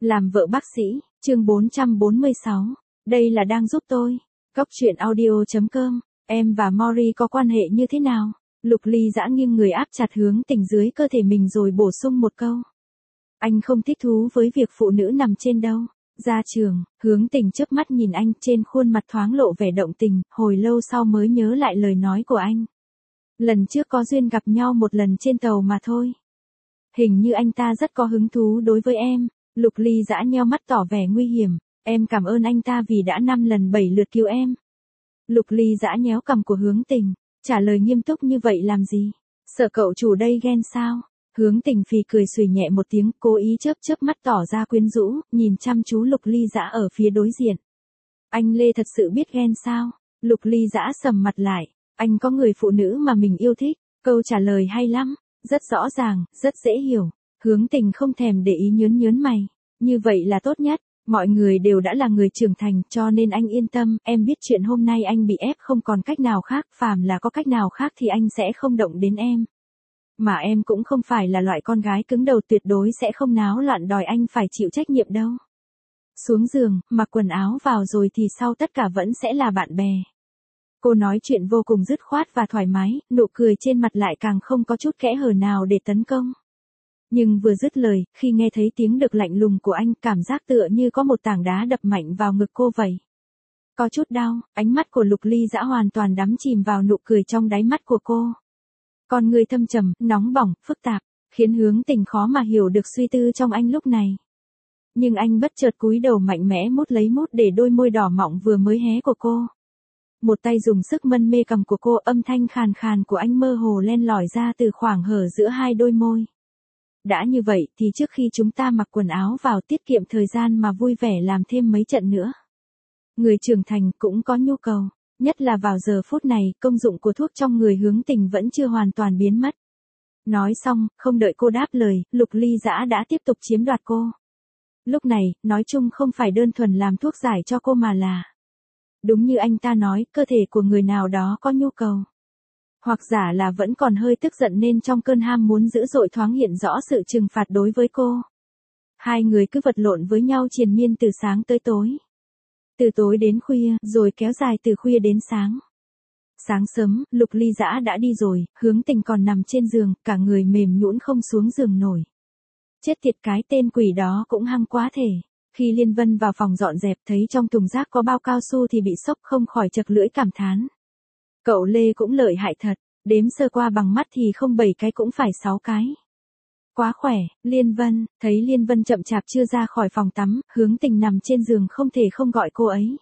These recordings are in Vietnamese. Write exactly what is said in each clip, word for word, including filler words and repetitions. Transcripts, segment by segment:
Làm vợ bác sĩ, chương bốn trăm bốn mươi sáu. Đây là đang giúp tôi. Cốc truyện audio.com. Em và Mori có quan hệ như thế nào? Lục Ly dã nghiêng người áp chặt Hướng Tình dưới cơ thể mình rồi bổ sung một câu. Anh không thích thú với việc phụ nữ nằm trên đâu. Ra trường, Hướng Tình chớp mắt nhìn anh, trên khuôn mặt thoáng lộ vẻ động tình, hồi lâu sau mới nhớ lại lời nói của anh. Lần trước có duyên gặp nhau một lần trên tàu mà thôi. Hình như anh ta rất có hứng thú đối với em. Lục Ly dã nheo mắt tỏ vẻ nguy hiểm. Em cảm ơn anh ta vì đã năm lần bảy lượt cứu em. Lục Ly dã nhéo cằm của Hướng Tình. Trả lời nghiêm túc như vậy làm gì? Sợ cậu chủ đây ghen sao? Hướng Tình phì cười xùy nhẹ một tiếng, cố ý chớp chớp mắt tỏ ra quyến rũ, nhìn chăm chú Lục Ly dã ở phía đối diện. Anh Lê thật sự biết ghen sao? Lục Ly dã sầm mặt lại. Anh có người phụ nữ mà mình yêu thích. Câu trả lời hay lắm. Rất rõ ràng, rất dễ hiểu. Hướng Tình không thèm để ý nhớn nhớn mày. Như vậy là tốt nhất. Mọi người đều đã là người trưởng thành cho nên anh yên tâm. Em biết chuyện hôm nay anh bị ép không còn cách nào khác. Phàm là có cách nào khác thì anh sẽ không động đến em. Mà em cũng không phải là loại con gái cứng đầu, tuyệt đối sẽ không náo loạn đòi anh phải chịu trách nhiệm đâu. Xuống giường, mặc quần áo vào rồi thì sau tất cả vẫn sẽ là bạn bè. Cô nói chuyện vô cùng dứt khoát và thoải mái, nụ cười trên mặt lại càng không có chút kẽ hở nào để tấn công. Nhưng vừa dứt lời, khi nghe thấy tiếng đực lạnh lùng của anh, cảm giác tựa như có một tảng đá đập mạnh vào ngực cô vậy. Có chút đau, ánh mắt của Lục Ly dã hoàn toàn đắm chìm vào nụ cười trong đáy mắt của cô. Con người thâm trầm, nóng bỏng, phức tạp, khiến Hướng Tình khó mà hiểu được suy tư trong anh lúc này. Nhưng anh bất chợt cúi đầu mạnh mẽ mút lấy mút để đôi môi đỏ mọng vừa mới hé của cô. Một tay dùng sức mân mê cằm của cô, âm thanh khàn khàn của anh mơ hồ len lỏi ra từ khoảng hở giữa hai đôi môi. Đã như vậy thì trước khi chúng ta mặc quần áo vào, tiết kiệm thời gian mà vui vẻ làm thêm mấy trận nữa. Người trưởng thành cũng có nhu cầu, nhất là vào giờ phút này, công dụng của thuốc trong người Hướng Tình vẫn chưa hoàn toàn biến mất. Nói xong, không đợi cô đáp lời, Lục Ly dã đã tiếp tục chiếm đoạt cô. Lúc này, nói chung không phải đơn thuần làm thuốc giải cho cô mà là... Đúng như anh ta nói, cơ thể của người nào đó có nhu cầu. Hoặc giả là vẫn còn hơi tức giận nên trong cơn ham muốn dữ dội thoáng hiện rõ sự trừng phạt đối với cô. Hai người cứ vật lộn với nhau triền miên từ sáng tới tối. Từ tối đến khuya, rồi kéo dài từ khuya đến sáng. Sáng sớm, Lục Ly dã đã đi rồi, Hướng Tình còn nằm trên giường, cả người mềm nhũn không xuống giường nổi. Chết tiệt, cái tên quỷ đó cũng hăng quá thể. Khi Liên Vân vào phòng dọn dẹp thấy trong thùng rác có bao cao su thì bị sốc, không khỏi chật lưỡi cảm thán. Cậu Lê cũng lợi hại thật, đếm sơ qua bằng mắt thì không bảy cái cũng phải sáu cái. Quá khỏe. Liên Vân, thấy Liên Vân chậm chạp chưa ra khỏi phòng tắm, Hướng Tình nằm trên giường không thể không gọi cô ấy.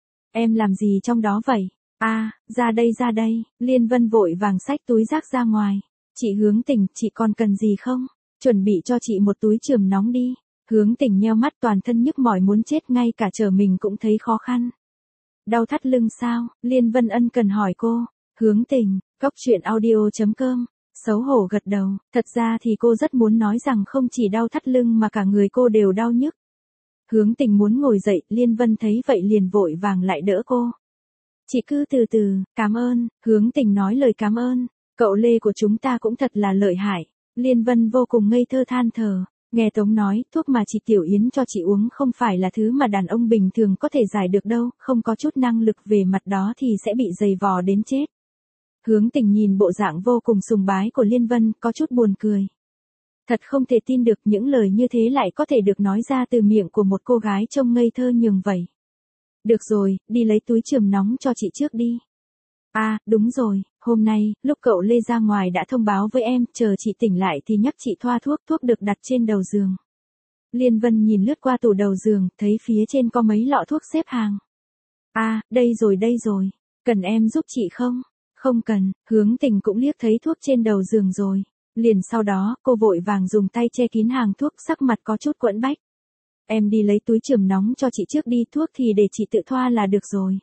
Em làm gì trong đó vậy? À, ra đây ra đây. Liên Vân vội vàng xách túi rác ra ngoài. Chị Hướng Tình, chị còn cần gì không? Chuẩn bị cho chị một túi chườm nóng đi. Hướng Tình nheo mắt, toàn thân nhức mỏi muốn chết, ngay cả trở mình cũng thấy khó khăn. Đau thắt lưng sao? Liên Vân ân cần hỏi cô. Hướng Tình, cốc truyện audio.com. Xấu hổ gật đầu, thật ra thì cô rất muốn nói rằng không chỉ đau thắt lưng mà cả người cô đều đau nhức. Hướng Tình muốn ngồi dậy, Liên Vân thấy vậy liền vội vàng lại đỡ cô. Chị cứ từ từ, cảm ơn. Hướng Tình nói lời cảm ơn. Cậu Lê của chúng ta cũng thật là lợi hại. Liên Vân vô cùng ngây thơ than thở. Nghe Tống nói, thuốc mà chị Tiểu Yến cho chị uống không phải là thứ mà đàn ông bình thường có thể giải được đâu, không có chút năng lực về mặt đó thì sẽ bị dày vò đến chết. Hướng Tình nhìn bộ dạng vô cùng sùng bái của Liên Vân, có chút buồn cười. Thật không thể tin được những lời như thế lại có thể được nói ra từ miệng của một cô gái trông ngây thơ nhường vậy. Được rồi, đi lấy túi chườm nóng cho chị trước đi. À, đúng rồi, hôm nay, lúc cậu Lê ra ngoài đã thông báo với em, chờ chị tỉnh lại thì nhắc chị thoa thuốc, thuốc được đặt trên đầu giường. Liên Vân nhìn lướt qua tủ đầu giường, thấy phía trên có mấy lọ thuốc xếp hàng. À, đây rồi đây rồi, cần em giúp chị không? Không cần. Hướng Tình cũng liếc thấy thuốc trên đầu giường rồi. Liền sau đó, cô vội vàng dùng tay che kín hàng thuốc, sắc mặt có chút quẫn bách. Em đi lấy túi chườm nóng cho chị trước đi, thuốc thì để chị tự thoa là được rồi.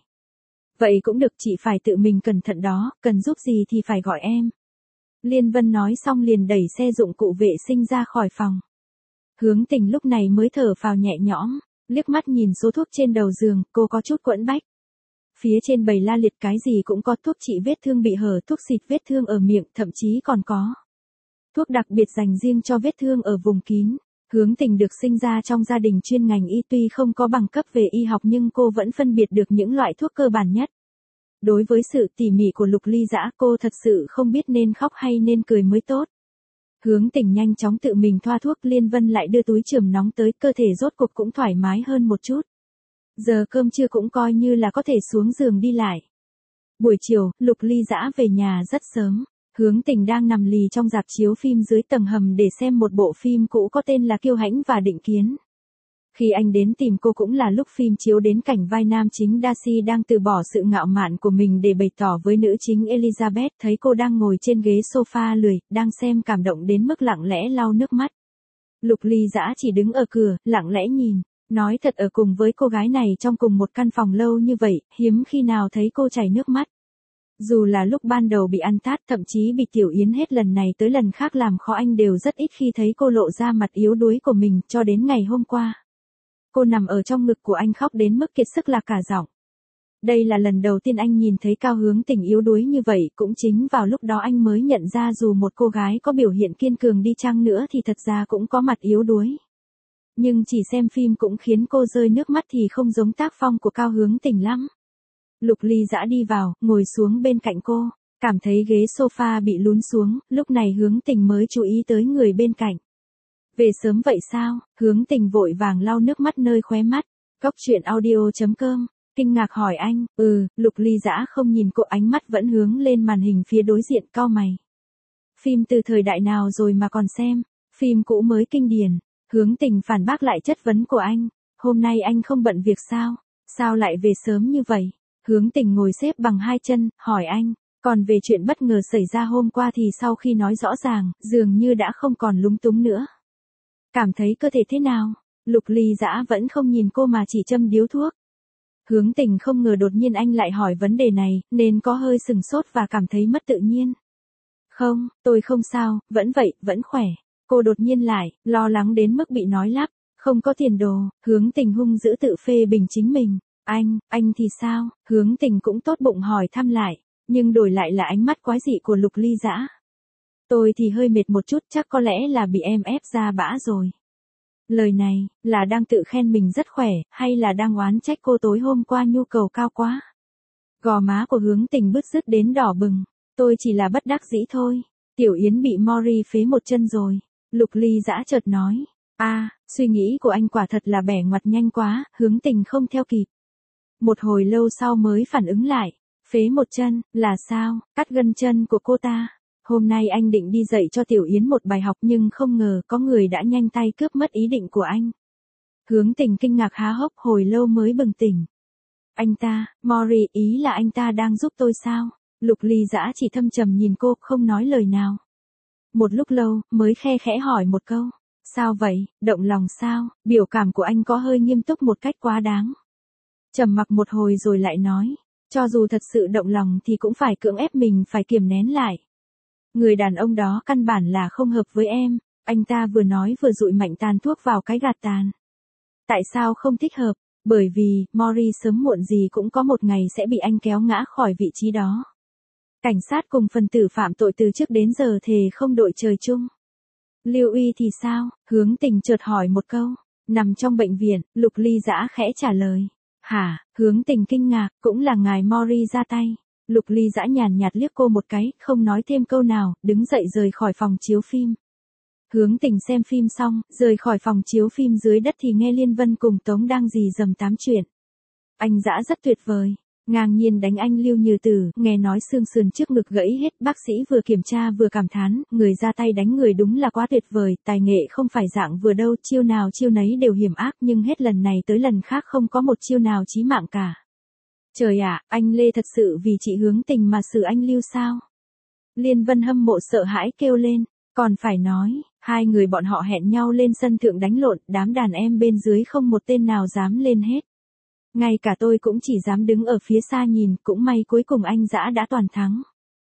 Vậy cũng được, chị phải tự mình cẩn thận đó, cần giúp gì thì phải gọi em. Liên Vân nói xong liền đẩy xe dụng cụ vệ sinh ra khỏi phòng. Hướng Tình lúc này mới thở phào nhẹ nhõm, liếc mắt nhìn số thuốc trên đầu giường, cô có chút quẫn bách. Phía trên bày la liệt cái gì cũng có, thuốc trị vết thương bị hở, thuốc xịt vết thương ở miệng, thậm chí còn có thuốc đặc biệt dành riêng cho vết thương ở vùng kín. Hướng Tình được sinh ra trong gia đình chuyên ngành y, tuy không có bằng cấp về y học nhưng cô vẫn phân biệt được những loại thuốc cơ bản nhất. Đối với sự tỉ mỉ của Lục Ly Dã, cô thật sự không biết nên khóc hay nên cười mới tốt. Hướng Tình nhanh chóng tự mình thoa thuốc, Liên Vân lại đưa túi chườm nóng tới, cơ thể rốt cuộc cũng thoải mái hơn một chút. Giờ cơm trưa cũng coi như là có thể xuống giường đi lại. Buổi chiều, Lục Ly Dã về nhà rất sớm. Hướng Tình đang nằm lì trong rạp chiếu phim dưới tầng hầm để xem một bộ phim cũ có tên là Kiêu Hãnh và Định Kiến. Khi anh đến tìm cô cũng là lúc phim chiếu đến cảnh vai nam chính Darcy đang từ bỏ sự ngạo mạn của mình để bày tỏ với nữ chính Elizabeth, thấy cô đang ngồi trên ghế sofa lười, đang xem cảm động đến mức lặng lẽ lau nước mắt. Lục Ly Dã chỉ đứng ở cửa, lặng lẽ nhìn. Nói thật, ở cùng với cô gái này trong cùng một căn phòng lâu như vậy, hiếm khi nào thấy cô chảy nước mắt. Dù là lúc ban đầu bị ăn tát, thậm chí bị Tiểu Yến hết lần này tới lần khác làm khó anh, đều rất ít khi thấy cô lộ ra mặt yếu đuối của mình, cho đến ngày hôm qua. Cô nằm ở trong ngực của anh khóc đến mức kiệt sức lạc cả giọng. Đây là lần đầu tiên anh nhìn thấy Cao Hướng Tình yếu đuối như vậy, cũng chính vào lúc đó anh mới nhận ra dù một cô gái có biểu hiện kiên cường đi chăng nữa thì thật ra cũng có mặt yếu đuối. Nhưng chỉ xem phim cũng khiến cô rơi nước mắt thì không giống tác phong của Cao Hướng Tình lắm. Lục Ly Dã đi vào, ngồi xuống bên cạnh cô, cảm thấy ghế sofa bị lún xuống, lúc này Hướng Tình mới chú ý tới người bên cạnh. Về sớm vậy sao? Hướng Tình vội vàng lau nước mắt nơi khóe mắt. Cốc truyện audio chấm com, kinh ngạc hỏi anh. Ừ, Lục Ly Dã không nhìn cô, ánh mắt vẫn hướng lên màn hình phía đối diện, cau mày. Phim từ thời đại nào rồi mà còn xem? Phim cũ mới kinh điển. Hướng Tình phản bác lại chất vấn của anh. Hôm nay anh không bận việc sao? Sao lại về sớm như vậy? Hướng Tình ngồi xếp bằng hai chân, hỏi anh. Còn về chuyện bất ngờ xảy ra hôm qua thì sau khi nói rõ ràng, dường như đã không còn lúng túng nữa. Cảm thấy cơ thể thế nào? Lục Ly Dã vẫn không nhìn cô mà chỉ châm điếu thuốc. Hướng Tình không ngờ đột nhiên anh lại hỏi vấn đề này, nên có hơi sừng sốt và cảm thấy mất tự nhiên. Không, tôi không sao, vẫn vậy, vẫn khỏe. Cô đột nhiên lại, lo lắng đến mức bị nói lắp. Không có tiền đồ. Hướng Tình hung dữ tự phê bình chính mình. Anh, anh thì sao? Hướng Tình cũng tốt bụng hỏi thăm lại, nhưng đổi lại là ánh mắt quái dị của Lục Ly Dã. Tôi thì hơi mệt một chút, chắc có lẽ là bị em ép ra bã rồi. Lời này, là đang tự khen mình rất khỏe, hay là đang oán trách cô tối hôm qua nhu cầu cao quá? Gò má của Hướng Tình bứt rứt đến đỏ bừng. Tôi chỉ là bất đắc dĩ thôi. Tiểu Yến bị Mori phế một chân rồi. Lục Ly Dã chợt nói. a à, suy nghĩ của anh quả thật là bẻ ngoặt nhanh quá. Hướng Tình không theo kịp. Một hồi lâu sau mới phản ứng lại. Phế một chân, là sao? Cắt gân chân của cô ta. Hôm nay anh định đi dạy cho Tiểu Yến một bài học nhưng không ngờ có người đã nhanh tay cướp mất ý định của anh. Hướng Tình kinh ngạc há hốc, hồi lâu mới bừng tỉnh. Anh ta, Mori, ý là anh ta đang giúp tôi sao? Lục Ly Dã chỉ thâm trầm nhìn cô, không nói lời nào. Một lúc lâu, mới khe khẽ hỏi một câu. Sao vậy, động lòng sao? Biểu cảm của anh có hơi nghiêm túc một cách quá đáng. Trầm mặc một hồi rồi lại nói. Cho dù thật sự động lòng thì cũng phải cưỡng ép mình phải kiềm nén lại. Người đàn ông đó căn bản là không hợp với em. Anh ta vừa nói vừa dụi mạnh tàn thuốc vào cái gạt tàn. Tại sao không thích hợp? Bởi vì, Mori sớm muộn gì cũng có một ngày sẽ bị anh kéo ngã khỏi vị trí đó. Cảnh sát cùng phần tử phạm tội từ trước đến giờ thề không đội trời chung. Lưu Uy thì sao? Hướng Tình chợt hỏi một câu. Nằm trong bệnh viện, Lục Ly Dã khẽ trả lời. Hả? Hướng Tình kinh ngạc, cũng là ngài Mori ra tay. Lục Ly Dã nhàn nhạt liếc cô một cái, không nói thêm câu nào, đứng dậy rời khỏi phòng chiếu phim. Hướng Tình xem phim xong, rời khỏi phòng chiếu phim dưới đất thì nghe Liên Vân cùng Tống đang rì rầm tám chuyện. Anh Dã rất tuyệt vời. Ngang nhiên đánh anh Lưu Như Tử, nghe nói xương sườn trước ngực gãy hết, bác sĩ vừa kiểm tra vừa cảm thán, người ra tay đánh người đúng là quá tuyệt vời, tài nghệ không phải dạng vừa đâu, chiêu nào chiêu nấy đều hiểm ác nhưng hết lần này tới lần khác không có một chiêu nào chí mạng cả. Trời ạ, anh Lê thật sự vì chị Hướng Tình mà xử anh Lưu sao? Liên Vân hâm mộ sợ hãi kêu lên, còn phải nói, hai người bọn họ hẹn nhau lên sân thượng đánh lộn, đám đàn em bên dưới không một tên nào dám lên hết. Ngay cả tôi cũng chỉ dám đứng ở phía xa nhìn, cũng may cuối cùng anh Dã đã toàn thắng.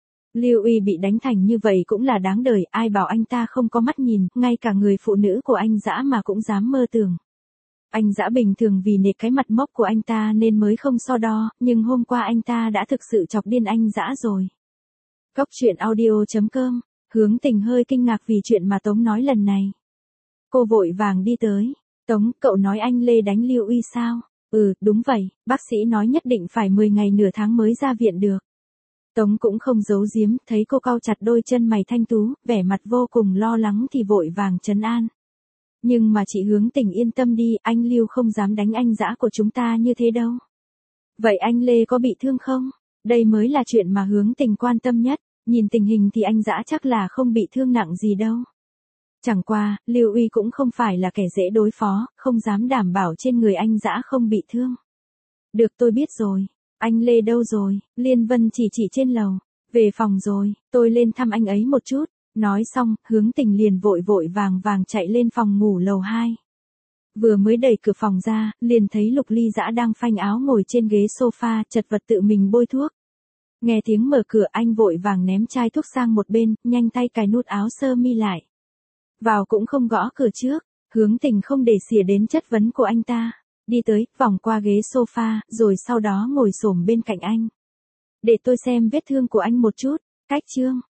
Lưu Uy bị đánh thành như vậy cũng là đáng đời, ai bảo anh ta không có mắt nhìn, ngay cả người phụ nữ của anh Dã mà cũng dám mơ tưởng. Anh Dã bình thường vì nể cái mặt mốc của anh ta nên mới không so đo, nhưng hôm qua anh ta đã thực sự chọc điên anh Dã rồi. Cốc truyện audio chấm com, Hướng Tình hơi kinh ngạc vì chuyện mà Tống nói lần này. Cô vội vàng đi tới. Tống, cậu nói anh Lê đánh Lưu Uy sao? Ừ, đúng vậy, bác sĩ nói nhất định phải mười ngày nửa tháng mới ra viện được. Tống cũng không giấu giếm, thấy cô cau chặt đôi chân mày thanh tú, vẻ mặt vô cùng lo lắng thì vội vàng trấn an. Nhưng mà chị Hướng Tình yên tâm đi, anh Lưu không dám đánh anh dã của chúng ta như thế đâu. Vậy anh Lê có bị thương không? Đây mới là chuyện mà Hướng Tình quan tâm nhất, nhìn tình hình thì anh dã chắc là không bị thương nặng gì đâu. Chẳng qua, Lưu Uy cũng không phải là kẻ dễ đối phó, không dám đảm bảo trên người anh dã không bị thương. Được, tôi biết rồi. Anh Lê đâu rồi? Liên Vân chỉ chỉ trên lầu. Về phòng rồi, tôi lên thăm anh ấy một chút. Nói xong, Hướng Tình liền vội vội vàng vàng chạy lên phòng ngủ lầu hai. Vừa mới đẩy cửa phòng ra, liền thấy Lục Ly Dã đang phanh áo ngồi trên ghế sofa, chật vật tự mình bôi thuốc. Nghe tiếng mở cửa, anh vội vàng ném chai thuốc sang một bên, nhanh tay cài nút áo sơ mi lại. Vào cũng không gõ cửa trước, Hướng Tình không để xỉa đến chất vấn của anh ta. Đi tới, vòng qua ghế sofa, rồi sau đó ngồi xổm bên cạnh anh. Để tôi xem vết thương của anh một chút. Cách chương.